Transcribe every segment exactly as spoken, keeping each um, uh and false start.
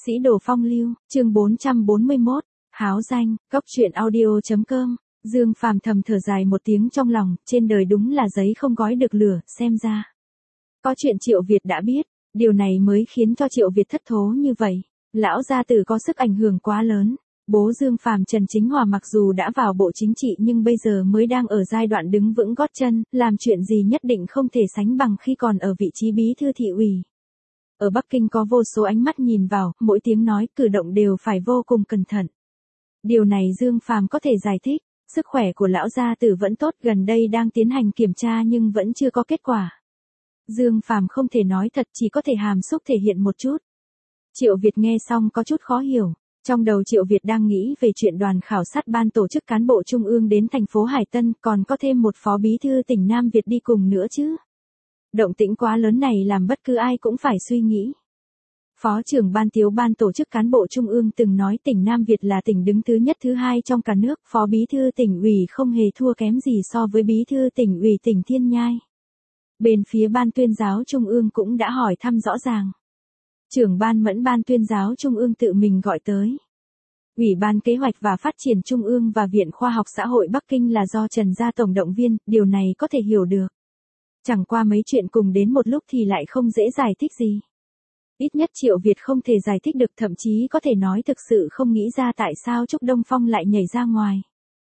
Sĩ đồ phong lưu, chương bốn trăm bốn mươi mốt, háo danh, góc truyện audio chấm com. Dương Phàm thầm thở dài một tiếng trong lòng, trên đời đúng là giấy không gói được lửa, xem ra. Có chuyện Triệu Việt đã biết, điều này mới khiến cho Triệu Việt thất thố như vậy. Lão gia tử có sức ảnh hưởng quá lớn. Bố Dương Phàm Trần Chính Hòa mặc dù đã vào bộ chính trị nhưng bây giờ mới đang ở giai đoạn đứng vững gót chân, làm chuyện gì nhất định không thể sánh bằng khi còn ở vị trí bí thư thị ủy. Ở Bắc Kinh có vô số ánh mắt nhìn vào, mỗi tiếng nói, cử động đều phải vô cùng cẩn thận. Điều này Dương Phàm có thể giải thích, sức khỏe của lão gia tử vẫn tốt, gần đây đang tiến hành kiểm tra nhưng vẫn chưa có kết quả. Dương Phàm không thể nói thật, chỉ có thể hàm xúc thể hiện một chút. Triệu Việt nghe xong có chút khó hiểu. Trong đầu Triệu Việt đang nghĩ về chuyện đoàn khảo sát ban tổ chức cán bộ trung ương đến thành phố Hải Tân, còn có thêm một phó bí thư tỉnh Nam Việt đi cùng nữa chứ. Động tĩnh quá lớn này làm bất cứ ai cũng phải suy nghĩ. Phó trưởng ban tiếu ban tổ chức cán bộ trung ương từng nói tỉnh Nam Việt là tỉnh đứng thứ nhất thứ hai trong cả nước, phó bí thư tỉnh ủy không hề thua kém gì so với bí thư tỉnh ủy tỉnh Thiên Nhai. Bên phía ban tuyên giáo trung ương cũng đã hỏi thăm rõ ràng. Trưởng ban mẫn ban tuyên giáo trung ương tự mình gọi tới. Ủy ban kế hoạch và phát triển trung ương và Viện Khoa học Xã hội Bắc Kinh là do Trần Gia tổng động viên, điều này có thể hiểu được. Chẳng qua mấy chuyện cùng đến một lúc thì lại không dễ giải thích gì. Ít nhất Triệu Việt không thể giải thích được, thậm chí có thể nói thực sự không nghĩ ra tại sao Trúc Đông Phong lại nhảy ra ngoài.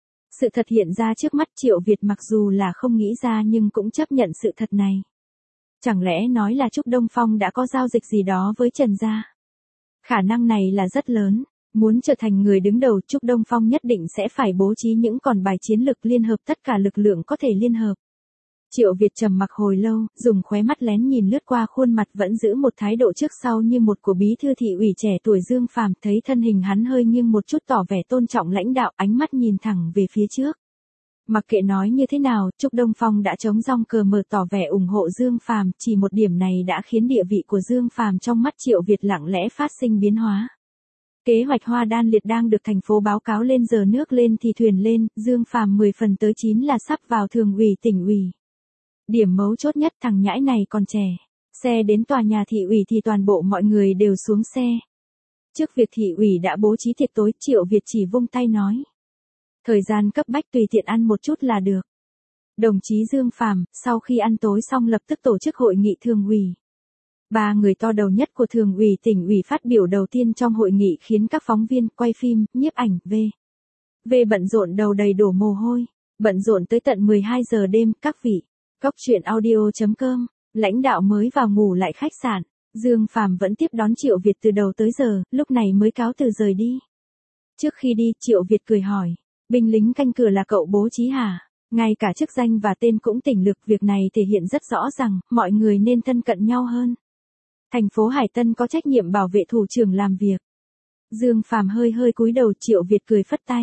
Sự thật hiện ra trước mắt, Triệu Việt mặc dù là không nghĩ ra nhưng cũng chấp nhận sự thật này. Chẳng lẽ nói là Trúc Đông Phong đã có giao dịch gì đó với Trần Gia? Khả năng này là rất lớn. Muốn trở thành người đứng đầu, Trúc Đông Phong nhất định sẽ phải bố trí những con bài chiến lược liên hợp, tất cả lực lượng có thể liên hợp. Triệu Việt trầm mặc hồi lâu, dùng khóe mắt lén nhìn lướt qua khuôn mặt vẫn giữ một thái độ trước sau như một của bí thư thị ủy trẻ tuổi Dương Phàm, thấy thân hình hắn hơi nghiêng một chút tỏ vẻ tôn trọng lãnh đạo, ánh mắt nhìn thẳng về phía trước. Mặc kệ nói như thế nào, Trúc Đông Phong đã chống rong cờ mờ tỏ vẻ ủng hộ Dương Phàm, chỉ một điểm này đã khiến địa vị của Dương Phàm trong mắt Triệu Việt lặng lẽ phát sinh biến hóa. Kế hoạch Hoa Đan Liệt đang được thành phố báo cáo lên, giờ nước lên thì thuyền lên, Dương Phàm mười phần tới chín là sắp vào thường ủy tỉnh ủy. Điểm mấu chốt nhất, thằng nhãi này còn trẻ. Xe đến tòa nhà thị ủy thì toàn bộ mọi người đều xuống xe. Trước việc thị ủy đã bố trí tiệc tối, Triệu Việt chỉ vung tay nói. Thời gian cấp bách, tùy tiện ăn một chút là được. Đồng chí Dương Phàm, sau khi ăn tối xong lập tức tổ chức hội nghị thường ủy. Ba người to đầu nhất của thường ủy tỉnh ủy phát biểu đầu tiên trong hội nghị khiến các phóng viên, quay phim, nhiếp ảnh, v. V bận rộn đầu đầy đổ mồ hôi. Bận rộn tới tận mười hai giờ đêm, các vị. Góc truyện audio chấm com, lãnh đạo mới vào ngủ lại khách sạn. Dương Phàm vẫn tiếp đón Triệu Việt từ đầu tới giờ, lúc này mới cáo từ rời đi. Trước khi đi, Triệu Việt cười hỏi. Binh lính canh cửa là cậu bố trí hả? Ngay cả chức danh và tên cũng tỉnh lược, việc này thể hiện rất rõ rằng, mọi người nên thân cận nhau hơn. Thành phố Hải Tân có trách nhiệm bảo vệ thủ trưởng làm việc. Dương Phàm hơi hơi cúi đầu, Triệu Việt cười phất tay.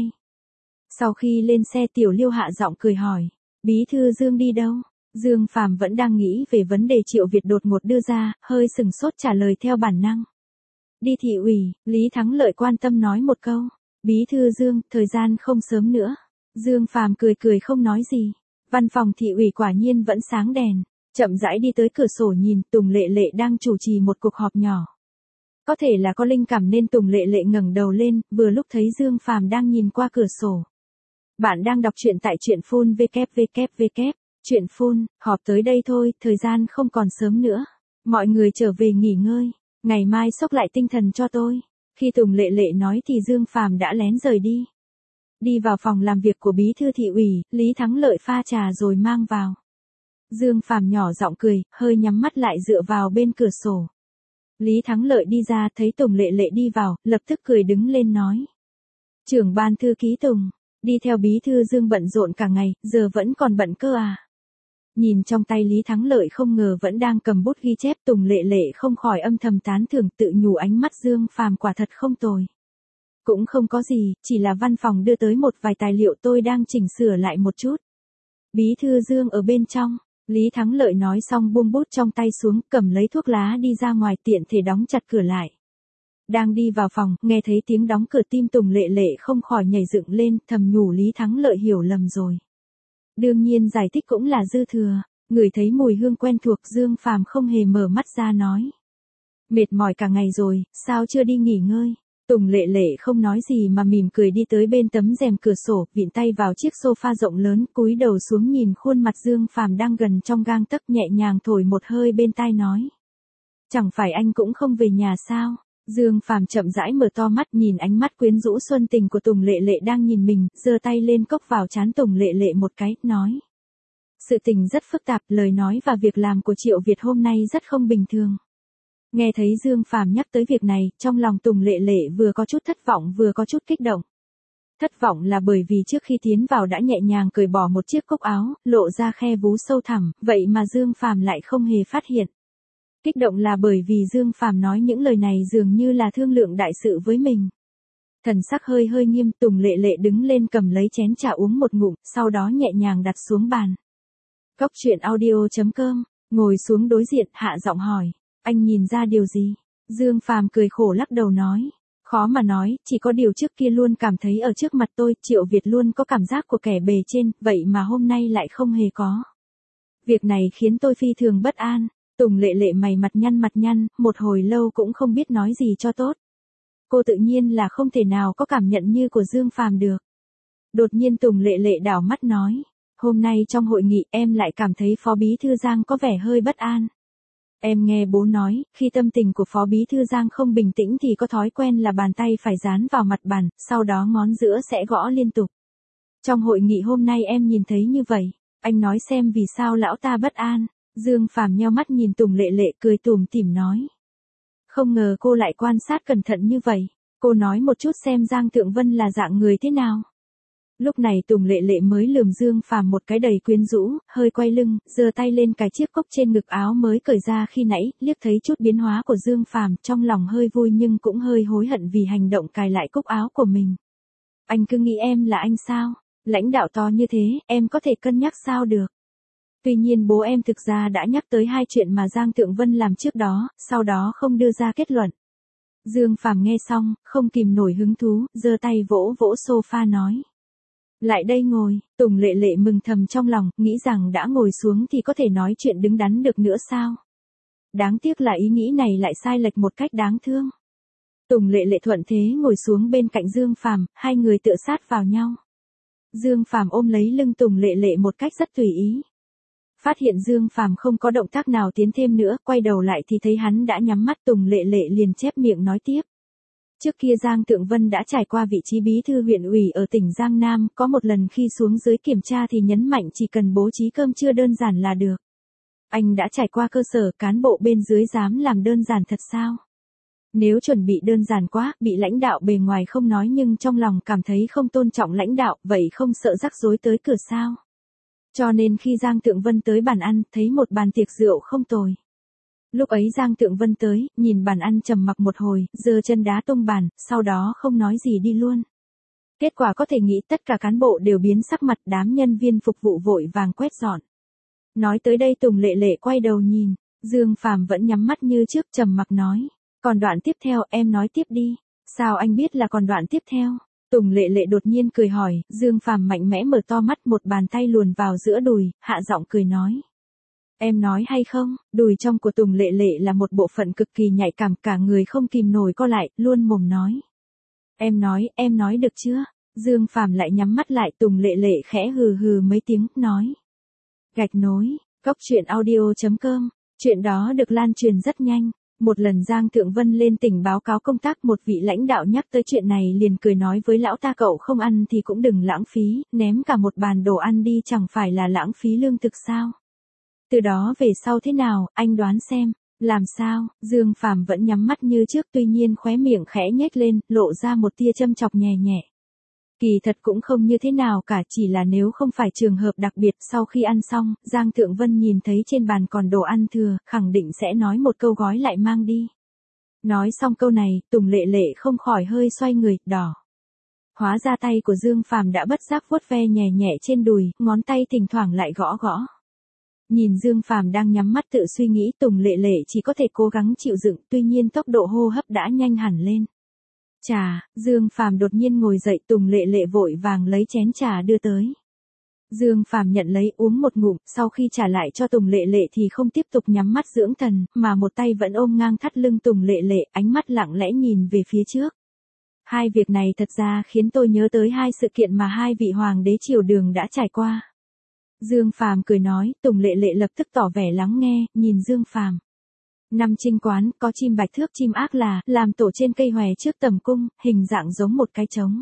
Sau khi lên xe, Tiểu Liêu hạ giọng cười hỏi. Bí thư Dương đi đâu? Dương Phàm vẫn đang nghĩ về vấn đề Triệu Việt đột ngột đưa ra, hơi sừng sốt trả lời theo bản năng. Đi thị ủy, Lý Thắng Lợi quan tâm nói một câu. Bí thư Dương, thời gian không sớm nữa. Dương Phàm cười cười không nói gì. Văn phòng thị ủy quả nhiên vẫn sáng đèn. Chậm rãi đi tới cửa sổ nhìn, Tùng Lệ Lệ đang chủ trì một cuộc họp nhỏ. Có thể là có linh cảm nên Tùng Lệ Lệ ngẩng đầu lên, vừa lúc thấy Dương Phàm đang nhìn qua cửa sổ. Bạn đang đọc truyện tại truyện phun vê kép vê kép vê kép. Chuyện phun, họp tới đây thôi, thời gian không còn sớm nữa. Mọi người trở về nghỉ ngơi, ngày mai xốc lại tinh thần cho tôi. Khi Tùng Lệ Lệ nói thì Dương Phàm đã lén rời đi. Đi vào phòng làm việc của bí thư thị ủy, Lý Thắng Lợi pha trà rồi mang vào. Dương Phàm nhỏ giọng cười, hơi nhắm mắt lại dựa vào bên cửa sổ. Lý Thắng Lợi đi ra thấy Tùng Lệ Lệ đi vào, lập tức cười đứng lên nói. Trưởng ban thư ký Tùng, đi theo bí thư Dương bận rộn cả ngày, giờ vẫn còn bận cơ à? Nhìn trong tay Lý Thắng Lợi không ngờ vẫn đang cầm bút ghi chép, Tùng Lệ Lệ không khỏi âm thầm tán thưởng, tự nhủ ánh mắt Dương Phàm quả thật không tồi. Cũng không có gì, chỉ là văn phòng đưa tới một vài tài liệu tôi đang chỉnh sửa lại một chút. Bí thư Dương ở bên trong, Lý Thắng Lợi nói xong buông bút trong tay xuống, cầm lấy thuốc lá đi ra ngoài, tiện thể đóng chặt cửa lại. Đang đi vào phòng, nghe thấy tiếng đóng cửa, tim Tùng Lệ Lệ không khỏi nhảy dựng lên, thầm nhủ Lý Thắng Lợi hiểu lầm rồi. Đương nhiên giải thích cũng là dư thừa, ngửi thấy mùi hương quen thuộc, Dương Phàm không hề mở mắt ra nói. Mệt mỏi cả ngày rồi, sao chưa đi nghỉ ngơi? Tùng Lệ Lệ không nói gì mà mỉm cười đi tới bên tấm rèm cửa sổ, vịn tay vào chiếc sofa rộng lớn, cúi đầu xuống nhìn khuôn mặt Dương Phàm đang gần trong gang tấc, nhẹ nhàng thổi một hơi bên tai nói. Chẳng phải anh cũng không về nhà sao? Dương Phàm chậm rãi mở to mắt, nhìn ánh mắt quyến rũ xuân tình của Tùng Lệ Lệ đang nhìn mình, giơ tay lên cốc vào trán Tùng Lệ Lệ một cái, nói. Sự tình rất phức tạp, lời nói và việc làm của Triệu Việt hôm nay rất không bình thường. Nghe thấy Dương Phàm nhắc tới việc này, trong lòng Tùng Lệ Lệ vừa có chút thất vọng vừa có chút kích động. Thất vọng là bởi vì trước khi tiến vào đã nhẹ nhàng cởi bỏ một chiếc cúc áo, lộ ra khe vú sâu thẳm, vậy mà Dương Phàm lại không hề phát hiện. Kích động là bởi vì Dương Phàm nói những lời này dường như là thương lượng đại sự với mình. Thần sắc hơi hơi nghiêm, Tùng Lệ Lệ đứng lên cầm lấy chén trà uống một ngụm, sau đó nhẹ nhàng đặt xuống bàn. Cốc truyện audio chấm com, ngồi xuống đối diện, hạ giọng hỏi. Anh nhìn ra điều gì? Dương Phàm cười khổ lắc đầu nói. Khó mà nói, chỉ có điều trước kia luôn cảm thấy ở trước mặt tôi, Triệu Việt luôn có cảm giác của kẻ bề trên, vậy mà hôm nay lại không hề có. Việc này khiến tôi phi thường bất an. Tùng Lệ Lệ mày mặt nhăn mặt nhăn, một hồi lâu cũng không biết nói gì cho tốt. Cô tự nhiên là không thể nào có cảm nhận như của Dương Phàm được. Đột nhiên Tùng Lệ Lệ đảo mắt nói. Hôm nay trong hội nghị em lại cảm thấy Phó Bí Thư Giang có vẻ hơi bất an. Em nghe bố nói, khi tâm tình của Phó Bí Thư Giang không bình tĩnh thì có thói quen là bàn tay phải dán vào mặt bàn, sau đó ngón giữa sẽ gõ liên tục. Trong hội nghị hôm nay em nhìn thấy như vậy, anh nói xem vì sao lão ta bất an. Dương Phàm nheo mắt nhìn Tùng Lệ Lệ cười tủm tỉm nói. Không ngờ cô lại quan sát cẩn thận như vậy, cô nói một chút xem Giang Thượng Vân là dạng người thế nào. Lúc này Tùng Lệ Lệ mới lườm Dương Phàm một cái đầy quyến rũ, hơi quay lưng, giơ tay lên cài chiếc cúc trên ngực áo mới cởi ra khi nãy, liếc thấy chút biến hóa của Dương Phàm, trong lòng hơi vui nhưng cũng hơi hối hận vì hành động cài lại cúc áo của mình. Anh cứ nghĩ em là anh sao? Lãnh đạo to như thế, em có thể cân nhắc sao được? Tuy nhiên bố em thực ra đã nhắc tới hai chuyện mà Giang Thượng Vân làm trước đó, sau đó không đưa ra kết luận. Dương Phàm nghe xong, không kìm nổi hứng thú, giơ tay vỗ vỗ sofa nói. Lại đây ngồi, Tùng Lệ Lệ mừng thầm trong lòng, nghĩ rằng đã ngồi xuống thì có thể nói chuyện đứng đắn được nữa sao. Đáng tiếc là ý nghĩ này lại sai lệch một cách đáng thương. Tùng Lệ Lệ thuận thế ngồi xuống bên cạnh Dương Phàm, hai người tựa sát vào nhau. Dương Phàm ôm lấy lưng Tùng Lệ Lệ một cách rất tùy ý. Phát hiện Dương Phàm không có động tác nào tiến thêm nữa, quay đầu lại thì thấy hắn đã nhắm mắt. Tùng Lệ Lệ liền chép miệng nói tiếp. Trước kia Giang Thượng Vân đã trải qua vị trí bí thư huyện ủy ở tỉnh Giang Nam, có một lần khi xuống dưới kiểm tra thì nhấn mạnh chỉ cần bố trí cơm trưa đơn giản là được. Anh đã trải qua cơ sở, cán bộ bên dưới dám làm đơn giản thật sao? Nếu chuẩn bị đơn giản quá, bị lãnh đạo bề ngoài không nói nhưng trong lòng cảm thấy không tôn trọng lãnh đạo, vậy không sợ rắc rối tới cửa sao? Cho nên khi Giang Thượng Vân tới bàn ăn, thấy một bàn tiệc rượu không tồi. Lúc ấy Giang Thượng Vân tới, nhìn bàn ăn trầm mặc một hồi, giơ chân đá tung bàn, sau đó không nói gì đi luôn. Kết quả có thể nghĩ tất cả cán bộ đều biến sắc mặt, đám nhân viên phục vụ vội vàng quét dọn. Nói tới đây Tùng Lệ Lệ quay đầu nhìn, Dương Phàm vẫn nhắm mắt như trước trầm mặc nói. Còn đoạn tiếp theo em nói tiếp đi. Sao anh biết là còn đoạn tiếp theo? Tùng Lệ Lệ đột nhiên cười hỏi, Dương Phàm mạnh mẽ mở to mắt, một bàn tay luồn vào giữa đùi, hạ giọng cười nói. Em nói hay không, đùi trong của Tùng Lệ Lệ là một bộ phận cực kỳ nhạy cảm, cả người không kìm nổi co lại, luôn mồm nói. Em nói, em nói được chưa? Dương Phàm lại nhắm mắt lại. Tùng Lệ Lệ khẽ hừ hừ mấy tiếng, nói. Gạch nối, cốc truyện audio chấm com, chuyện đó được lan truyền rất nhanh. Một lần Giang Thượng Vân lên tỉnh báo cáo công tác, một vị lãnh đạo nhắc tới chuyện này liền cười nói với lão ta, cậu không ăn thì cũng đừng lãng phí, ném cả một bàn đồ ăn đi chẳng phải là lãng phí lương thực sao? Từ đó về sau thế nào, anh đoán xem. Làm sao? Dương Phàm vẫn nhắm mắt như trước, tuy nhiên khóe miệng khẽ nhếch lên, lộ ra một tia châm chọc nhẹ nhẹ. Kỳ thật cũng không như thế nào cả, chỉ là nếu không phải trường hợp đặc biệt, sau khi ăn xong, Giang Thượng Vân nhìn thấy trên bàn còn đồ ăn thừa, khẳng định sẽ nói một câu gói lại mang đi. Nói xong câu này, Tùng Lệ Lệ không khỏi hơi xoay người, đỏ. Hóa ra tay của Dương Phàm đã bất giác vuốt ve nhẹ nhẹ trên đùi, ngón tay thỉnh thoảng lại gõ gõ. Nhìn Dương Phàm đang nhắm mắt tự suy nghĩ, Tùng Lệ Lệ chỉ có thể cố gắng chịu đựng, tuy nhiên tốc độ hô hấp đã nhanh hẳn lên. Trà, Dương Phàm đột nhiên ngồi dậy, Tùng Lệ Lệ vội vàng lấy chén trà đưa tới. Dương Phàm nhận lấy uống một ngụm, sau khi trả lại cho Tùng Lệ Lệ thì không tiếp tục nhắm mắt dưỡng thần, mà một tay vẫn ôm ngang thắt lưng Tùng Lệ Lệ, ánh mắt lặng lẽ nhìn về phía trước. Hai việc này thật ra khiến tôi nhớ tới hai sự kiện mà hai vị hoàng đế triều Đường đã trải qua. Dương Phàm cười nói, Tùng Lệ Lệ lập tức tỏ vẻ lắng nghe, nhìn Dương Phàm. Năm Trinh quán, có chim bạch thước chim ác là, làm tổ trên cây hòe trước tầm cung, hình dạng giống một cái trống.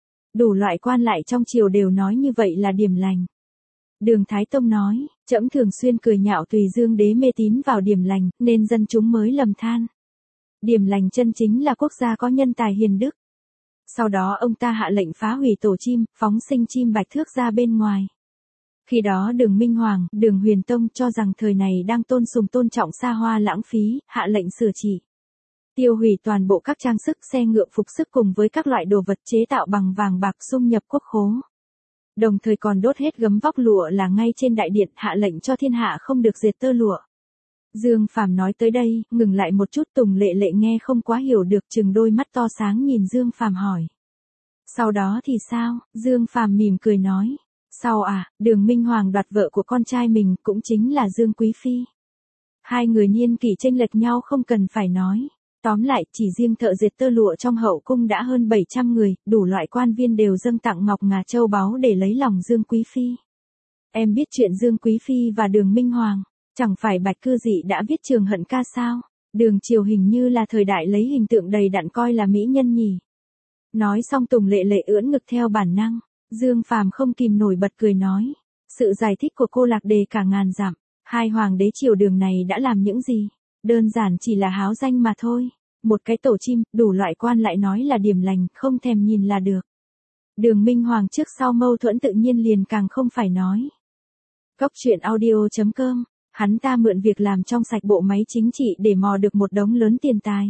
Đủ loại quan lại trong triều đều nói như vậy là điểm lành. Đường Thái Tông nói, trẫm thường xuyên cười nhạo Tùy Dương đế mê tín vào điểm lành, nên dân chúng mới lầm than. Điểm lành chân chính là quốc gia có nhân tài hiền đức. Sau đó ông ta hạ lệnh phá hủy tổ chim, phóng sinh chim bạch thước ra bên ngoài. Khi đó Đường Minh Hoàng, Đường Huyền Tông cho rằng thời này đang tôn sùng tôn trọng xa hoa lãng phí, hạ lệnh sửa chỉ. Tiêu hủy toàn bộ các trang sức xe ngựa phục sức cùng với các loại đồ vật chế tạo bằng vàng bạc xung nhập quốc khố. Đồng thời còn đốt hết gấm vóc lụa là ngay trên đại điện, hạ lệnh cho thiên hạ không được dệt tơ lụa. Dương Phàm nói tới đây, ngừng lại một chút. Tùng Lệ Lệ nghe không quá hiểu được, chừng đôi mắt to sáng nhìn Dương Phàm hỏi. Sau đó thì sao? Dương Phàm mỉm cười nói. Sau à, Đường Minh Hoàng đoạt vợ của con trai mình, cũng chính là Dương Quý Phi. Hai người niên kỷ chênh lệch nhau không cần phải nói. Tóm lại, chỉ riêng thợ dệt tơ lụa trong hậu cung đã hơn bảy trăm người, đủ loại quan viên đều dâng tặng ngọc ngà châu báu để lấy lòng Dương Quý Phi. Em biết chuyện Dương Quý Phi và Đường Minh Hoàng, chẳng phải Bạch Cư Dị đã viết Trường Hận Ca sao? Đường triều hình như là thời đại lấy hình tượng đầy đặn coi là mỹ nhân nhỉ. Nói xong Tùng Lệ Lệ ưỡn ngực theo bản năng. Dương Phàm không kìm nổi bật cười nói. Sự giải thích của cô lạc đề cả ngàn dặm. Hai hoàng đế triều Đường này đã làm những gì? Đơn giản chỉ là háo danh mà thôi. Một cái tổ chim, đủ loại quan lại nói là điểm lành, không thèm nhìn là được. Đường Minh Hoàng trước sau mâu thuẫn tự nhiên liền càng không phải nói. Cốc truyện audio chấm com, hắn ta mượn việc làm trong sạch bộ máy chính trị để mò được một đống lớn tiền tài.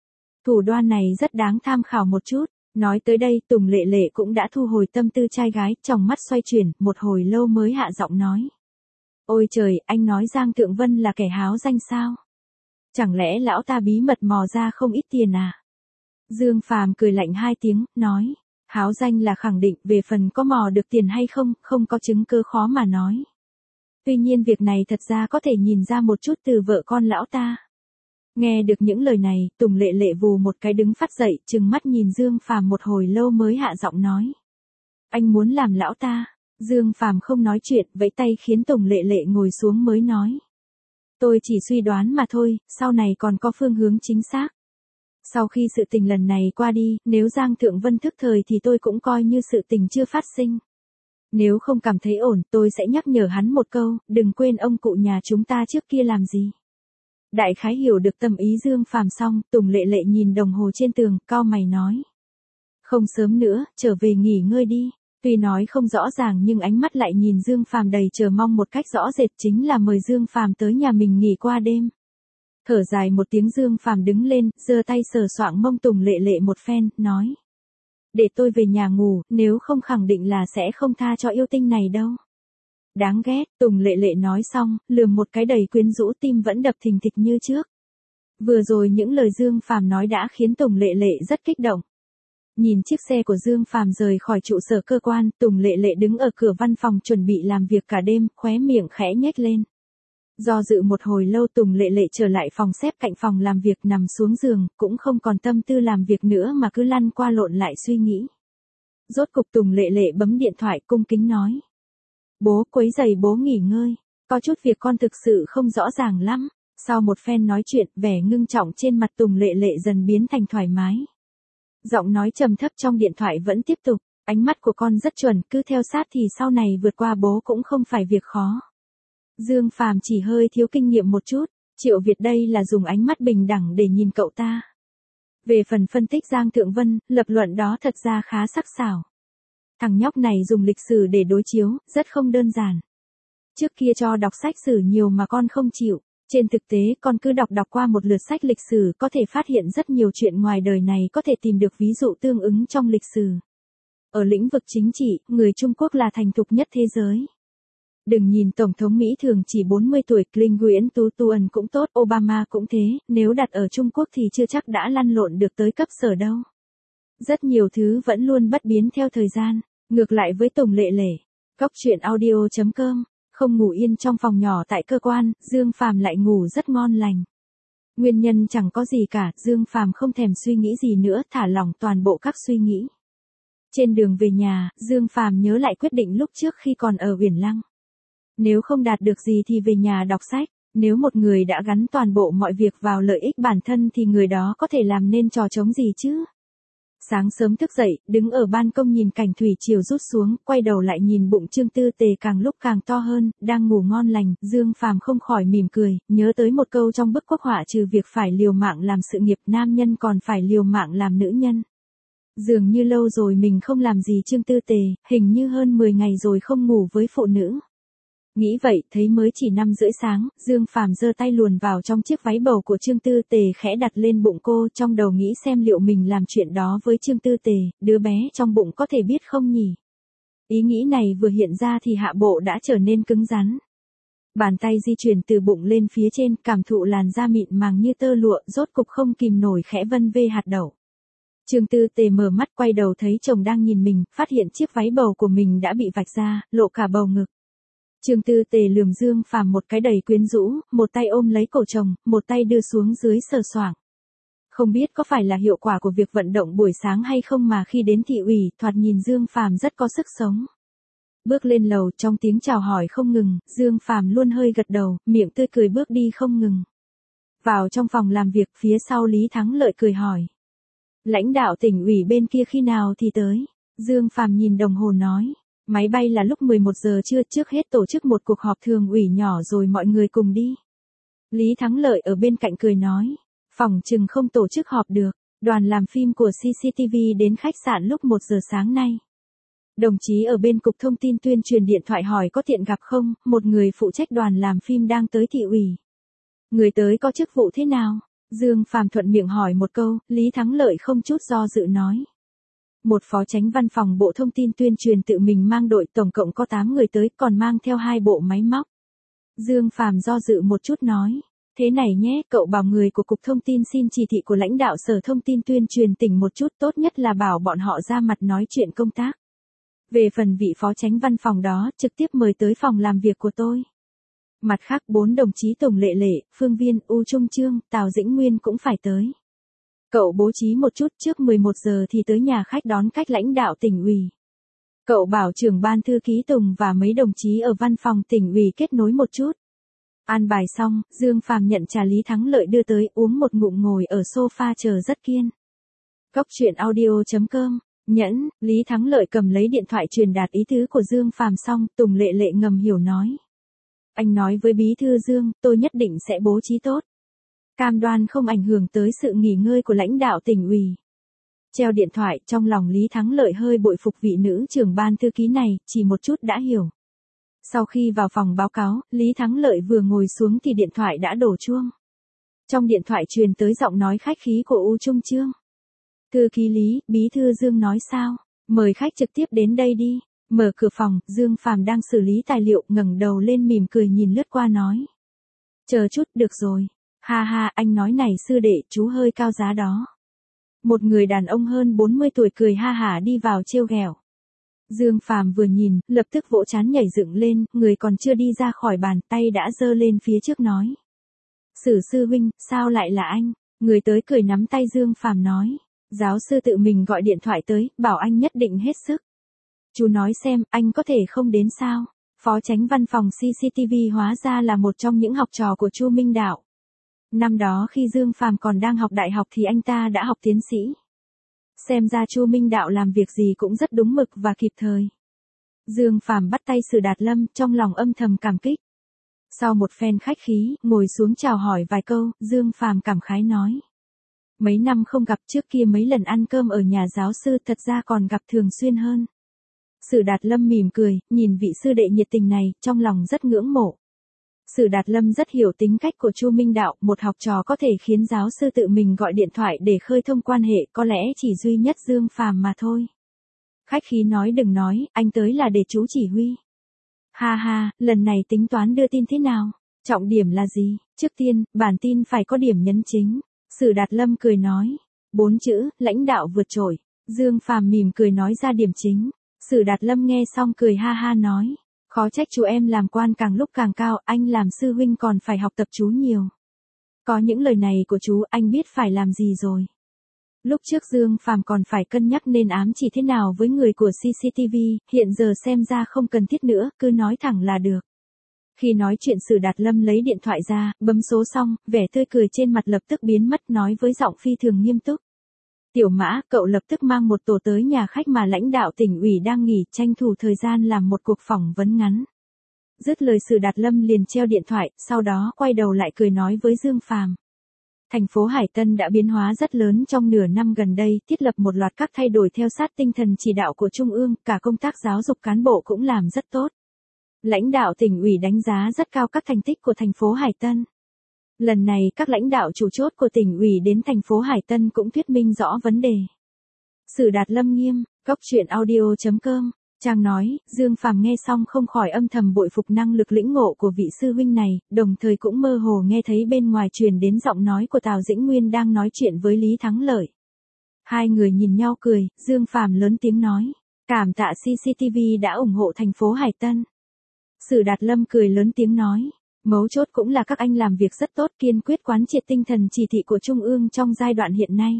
Thủ đoạn này rất đáng tham khảo một chút. Nói tới đây, Tùng Lệ Lệ cũng đã thu hồi tâm tư trai gái, trong mắt xoay chuyển, một hồi lâu mới hạ giọng nói. Ôi trời, anh nói Giang Thượng Vân là kẻ háo danh sao? Chẳng lẽ lão ta bí mật mò ra không ít tiền à? Dương Phàm cười lạnh hai tiếng, nói. Háo danh là khẳng định, về phần có mò được tiền hay không, không có chứng cứ khó mà nói. Tuy nhiên việc này thật ra có thể nhìn ra một chút từ vợ con lão ta. Nghe được những lời này, Tùng Lệ Lệ vù một cái đứng phát dậy, trừng mắt nhìn Dương Phàm một hồi lâu mới hạ giọng nói. Anh muốn làm lão ta? Dương Phàm không nói chuyện, vẫy tay khiến Tùng Lệ Lệ ngồi xuống mới nói. Tôi chỉ suy đoán mà thôi, sau này còn có phương hướng chính xác. Sau khi sự tình lần này qua đi, nếu Giang Thượng Vân thức thời thì tôi cũng coi như sự tình chưa phát sinh. Nếu không cảm thấy ổn, tôi sẽ nhắc nhở hắn một câu, đừng quên ông cụ nhà chúng ta trước kia làm gì. Đại khái hiểu được tâm ý Dương Phàm xong, Tùng Lệ Lệ nhìn đồng hồ trên tường, cau mày nói. Không sớm nữa, trở về nghỉ ngơi đi. Tuy nói không rõ ràng nhưng ánh mắt lại nhìn Dương Phàm đầy chờ mong một cách rõ rệt, chính là mời Dương Phàm tới nhà mình nghỉ qua đêm. Thở dài một tiếng Dương Phàm đứng lên, giơ tay sờ soạng mông Tùng Lệ Lệ một phen, nói. Để tôi về nhà ngủ, nếu không khẳng định là sẽ không tha cho yêu tinh này đâu. Đáng ghét, Tùng Lệ Lệ nói xong, lườm một cái đầy quyến rũ, tim vẫn đập thình thịch như trước. Vừa rồi những lời Dương Phàm nói đã khiến Tùng Lệ Lệ rất kích động. Nhìn chiếc xe của Dương Phàm rời khỏi trụ sở cơ quan, Tùng Lệ Lệ đứng ở cửa văn phòng chuẩn bị làm việc cả đêm, khóe miệng khẽ nhếch lên. Do dự một hồi lâu Tùng Lệ Lệ trở lại phòng xếp cạnh phòng làm việc, nằm xuống giường, cũng không còn tâm tư làm việc nữa mà cứ lăn qua lộn lại suy nghĩ. Rốt cục Tùng Lệ Lệ bấm điện thoại cung kính nói. Bố, quấy giày bố nghỉ ngơi, có chút việc con thực sự không rõ ràng lắm. Sau một phen nói chuyện, vẻ ngưng trọng trên mặt Tùng Lệ Lệ dần biến thành thoải mái. Giọng nói trầm thấp trong điện thoại vẫn tiếp tục, ánh mắt của con rất chuẩn, cứ theo sát thì sau này vượt qua bố cũng không phải việc khó. Dương Phàm chỉ hơi thiếu kinh nghiệm một chút, Triệu Việt đây là dùng ánh mắt bình đẳng để nhìn cậu ta. Về phần phân tích Giang Thượng Vân, lập luận đó thật ra khá sắc sảo. Thằng nhóc này dùng lịch sử để đối chiếu, rất không đơn giản. Trước kia cho đọc sách sử nhiều mà con không chịu. Trên thực tế, con cứ đọc đọc qua một lượt sách lịch sử có thể phát hiện rất nhiều chuyện ngoài đời này, có thể tìm được ví dụ tương ứng trong lịch sử. Ở lĩnh vực chính trị, người Trung Quốc là thành thục nhất thế giới. Đừng nhìn Tổng thống Mỹ thường chỉ bốn mươi tuổi, Clint Nguyễn Tú Tuần cũng tốt, Obama cũng thế, nếu đặt ở Trung Quốc thì chưa chắc đã lăn lộn được tới cấp sở đâu. Rất nhiều thứ vẫn luôn bất biến theo thời gian, ngược lại với Tùng Lệ Lệ. Cóc truyện audio chấm com, không ngủ yên trong phòng nhỏ tại cơ quan, Dương Phàm lại ngủ rất ngon lành. Nguyên nhân chẳng có gì cả, Dương Phàm không thèm suy nghĩ gì nữa, thả lỏng toàn bộ các suy nghĩ. Trên đường về nhà, Dương Phàm nhớ lại quyết định lúc trước khi còn ở Uyển Lăng. Nếu không đạt được gì thì về nhà đọc sách, nếu một người đã gắn toàn bộ mọi việc vào lợi ích bản thân thì người đó có thể làm nên trò trống gì chứ? Sáng sớm thức dậy, đứng ở ban công nhìn cảnh thủy triều rút xuống, quay đầu lại nhìn bụng Trương Tư Tề càng lúc càng to hơn, đang ngủ ngon lành, Dương Phàm không khỏi mỉm cười, nhớ tới một câu trong bức quốc họa, trừ việc phải liều mạng làm sự nghiệp, nam nhân còn phải liều mạng làm nữ nhân. Dường như lâu rồi mình không làm gì Trương Tư Tề, hình như hơn mười ngày rồi không ngủ với phụ nữ. Nghĩ vậy, thấy mới chỉ năm rưỡi sáng, Dương Phàm giơ tay luồn vào trong chiếc váy bầu của Trương Tư Tề, khẽ đặt lên bụng cô, trong đầu nghĩ xem liệu mình làm chuyện đó với Trương Tư Tề, đứa bé trong bụng có thể biết không nhỉ? Ý nghĩ này vừa hiện ra thì hạ bộ đã trở nên cứng rắn. Bàn tay di chuyển từ bụng lên phía trên, cảm thụ làn da mịn màng như tơ lụa, rốt cục không kìm nổi khẽ vân vê hạt đậu. Trương Tư Tề mở mắt quay đầu thấy chồng đang nhìn mình, phát hiện chiếc váy bầu của mình đã bị vạch ra, lộ cả bầu ngực. Trương Tư Tề lườm Dương Phàm một cái đầy quyến rũ, một tay ôm lấy cổ chồng, một tay đưa xuống dưới sờ soạng. Không biết có phải là hiệu quả của việc vận động buổi sáng hay không mà khi đến thị ủy, thoạt nhìn Dương Phàm rất có sức sống. Bước lên lầu, trong tiếng chào hỏi không ngừng, Dương Phàm luôn hơi gật đầu, miệng tươi cười bước đi không ngừng. Vào trong phòng làm việc, phía sau Lý Thắng Lợi cười hỏi: "Lãnh đạo tỉnh ủy bên kia khi nào thì tới?" Dương Phàm nhìn đồng hồ nói: "Máy bay là lúc mười một giờ trưa, trước hết tổ chức một cuộc họp thường ủy nhỏ rồi mọi người cùng đi." Lý Thắng Lợi ở bên cạnh cười nói: "Phòng chừng không tổ chức họp được, đoàn làm phim của xê xê tê vê đến khách sạn lúc một giờ sáng nay." Đồng chí ở bên cục thông tin tuyên truyền điện thoại hỏi có tiện gặp không, một người phụ trách đoàn làm phim đang tới thị ủy. Người tới có chức vụ thế nào? Dương Phàm thuận miệng hỏi một câu, Lý Thắng Lợi không chút do dự nói: "Một phó chánh văn phòng Bộ Thông tin Tuyên truyền tự mình mang đội, tổng cộng có tám người tới, còn mang theo hai bộ máy móc." Dương Phàm do dự một chút nói: "Thế này nhé, cậu bảo người của Cục Thông tin xin chỉ thị của lãnh đạo Sở Thông tin Tuyên truyền tỉnh một chút, tốt nhất là bảo bọn họ ra mặt nói chuyện công tác. Về phần vị phó chánh văn phòng đó, trực tiếp mời tới phòng làm việc của tôi." Mặt khác, bốn đồng chí Tổng Lệ Lệ, Phương Viên, U Trung Trương, Tào Dĩnh Nguyên cũng phải tới. Cậu bố trí một chút, trước mười một giờ thì tới nhà khách đón cách lãnh đạo tỉnh ủy. Cậu bảo trưởng ban thư ký Tùng và mấy đồng chí ở văn phòng tỉnh ủy kết nối một chút. An bài xong, Dương Phàm nhận trà Lý Thắng Lợi đưa tới, uống một ngụm, ngồi ở sofa chờ rất kiên. Cóc truyện audio chấm com, nhẫn, Lý Thắng Lợi cầm lấy điện thoại truyền đạt ý tứ của Dương Phàm xong, Tùng Lệ Lệ ngầm hiểu nói: "Anh nói với Bí thư Dương, tôi nhất định sẽ bố trí tốt. Cam đoan không ảnh hưởng tới sự nghỉ ngơi của lãnh đạo tỉnh ủy." Treo điện thoại, trong lòng Lý Thắng Lợi hơi bội phục vị nữ trưởng ban thư ký này, chỉ một chút đã hiểu. Sau khi vào phòng báo cáo, Lý Thắng Lợi vừa ngồi xuống thì điện thoại đã đổ chuông. Trong điện thoại truyền tới giọng nói khách khí của U Trung Trương: "Thư ký Lý, Bí thư Dương nói sao? Mời khách trực tiếp đến đây đi." Mở cửa phòng, Dương Phàm đang xử lý tài liệu, ngẩng đầu lên mỉm cười nhìn lướt qua nói: "Chờ chút, được rồi. Ha ha, anh nói này sư đệ, chú hơi cao giá đó." Một người đàn ông hơn bốn mươi tuổi cười ha hả đi vào trêu ghẹo. Dương Phàm vừa nhìn, lập tức vỗ trán nhảy dựng lên, người còn chưa đi ra khỏi bàn, tay đã giơ lên phía trước nói: "Sử sư huynh, sao lại là anh?" Người tới cười nắm tay Dương Phàm nói: "Giáo sư tự mình gọi điện thoại tới, bảo anh nhất định hết sức. Chú nói xem, anh có thể không đến sao?" Phó chánh văn phòng xê xê tê vê hóa ra là một trong những học trò của Chu Minh Đạo. Năm đó khi Dương Phàm còn đang học đại học thì anh ta đã học tiến sĩ. Xem ra Chu Minh Đạo làm việc gì cũng rất đúng mực và kịp thời. Dương Phàm bắt tay Sử Đạt Lâm, trong lòng âm thầm cảm kích. Sau một phen khách khí, ngồi xuống chào hỏi vài câu, Dương Phàm cảm khái nói: "Mấy năm không gặp, trước kia mấy lần ăn cơm ở nhà giáo sư thật ra còn gặp thường xuyên hơn." Sử Đạt Lâm mỉm cười, nhìn vị sư đệ nhiệt tình này, trong lòng rất ngưỡng mộ. Sử Đạt Lâm rất hiểu tính cách của Chu Minh Đạo, một học trò có thể khiến giáo sư tự mình gọi điện thoại để khơi thông quan hệ, có lẽ chỉ duy nhất Dương Phàm mà thôi. Khách khí nói đừng nói, anh tới là để chú chỉ huy. Ha ha, lần này tính toán đưa tin thế nào? Trọng điểm là gì? Trước tiên, bản tin phải có điểm nhấn chính. Sử Đạt Lâm cười nói. Bốn chữ, lãnh đạo vượt trội. Dương Phàm mỉm cười nói ra điểm chính. Sử Đạt Lâm nghe xong cười ha ha nói. Khó trách chú em làm quan càng lúc càng cao, anh làm sư huynh còn phải học tập chú nhiều. Có những lời này của chú, anh biết phải làm gì rồi. Lúc trước Dương Phàm còn phải cân nhắc nên ám chỉ thế nào với người của xê xê tê vê, hiện giờ xem ra không cần thiết nữa, cứ nói thẳng là được. Khi nói chuyện Sử Đạt Lâm lấy điện thoại ra, bấm số xong, vẻ tươi cười trên mặt lập tức biến mất, nói với giọng phi thường nghiêm túc. Tiểu Mã, cậu lập tức mang một tổ tới nhà khách mà lãnh đạo tỉnh ủy đang nghỉ, tranh thủ thời gian làm một cuộc phỏng vấn ngắn. Dứt lời Sử Đạt Lâm liền treo điện thoại, sau đó quay đầu lại cười nói với Dương Phàm. Thành phố Hải Tân đã biến hóa rất lớn trong nửa năm gần đây, thiết lập một loạt các thay đổi theo sát tinh thần chỉ đạo của Trung ương, cả công tác giáo dục cán bộ cũng làm rất tốt. Lãnh đạo tỉnh ủy đánh giá rất cao các thành tích của thành phố Hải Tân. Lần này các lãnh đạo chủ chốt của tỉnh ủy đến thành phố Hải Tân cũng thuyết minh rõ vấn đề. Sử Đạt Lâm nghiêm, góc truyện audio chấm com, Trang nói, Dương Phàm nghe xong không khỏi âm thầm bội phục năng lực lĩnh ngộ của vị sư huynh này, đồng thời cũng mơ hồ nghe thấy bên ngoài truyền đến giọng nói của Tào Dĩnh Nguyên đang nói chuyện với Lý Thắng Lợi. Hai người nhìn nhau cười, Dương Phàm lớn tiếng nói, cảm tạ xê xê tê vê đã ủng hộ thành phố Hải Tân. Sử Đạt Lâm cười lớn tiếng nói, mấu chốt cũng là các anh làm việc rất tốt, kiên quyết quán triệt tinh thần chỉ thị của Trung ương trong giai đoạn hiện nay.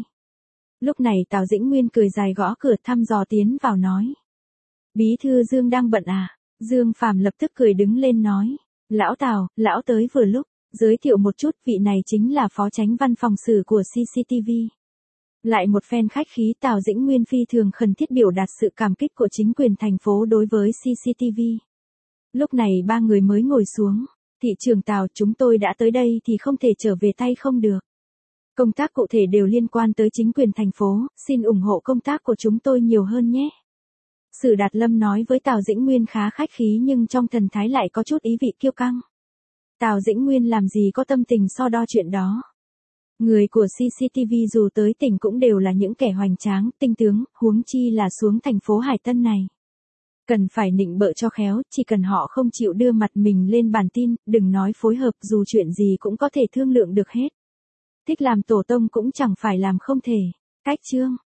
Lúc này Tào Dĩnh Nguyên cười dài gõ cửa thăm dò tiến vào nói. Bí thư Dương đang bận à? Dương Phàm lập tức cười đứng lên nói. Lão Tào, lão tới vừa lúc, giới thiệu một chút, vị này chính là phó chánh văn phòng sử của xê xê tê vê. Lại một phen khách khí, Tào Dĩnh Nguyên phi thường khẩn thiết biểu đạt sự cảm kích của chính quyền thành phố đối với xê xê tê vê. Lúc này ba người mới ngồi xuống. Thị trưởng Tào, chúng tôi đã tới đây thì không thể trở về tay không được. Công tác cụ thể đều liên quan tới chính quyền thành phố, xin ủng hộ công tác của chúng tôi nhiều hơn nhé. Sử Đạt Lâm nói với Tào Dĩnh Nguyên khá khách khí nhưng trong thần thái lại có chút ý vị kiêu căng. Tào Dĩnh Nguyên làm gì có tâm tình so đo chuyện đó. Người của xê xê tê vê dù tới tỉnh cũng đều là những kẻ hoành tráng, tinh tướng, huống chi là xuống thành phố Hải Tân này. Cần phải nịnh bợ cho khéo, chỉ cần họ không chịu đưa mặt mình lên bản tin, đừng nói phối hợp, dù chuyện gì cũng có thể thương lượng được hết. Thích làm tổ tông cũng chẳng phải làm không thể. Cách chương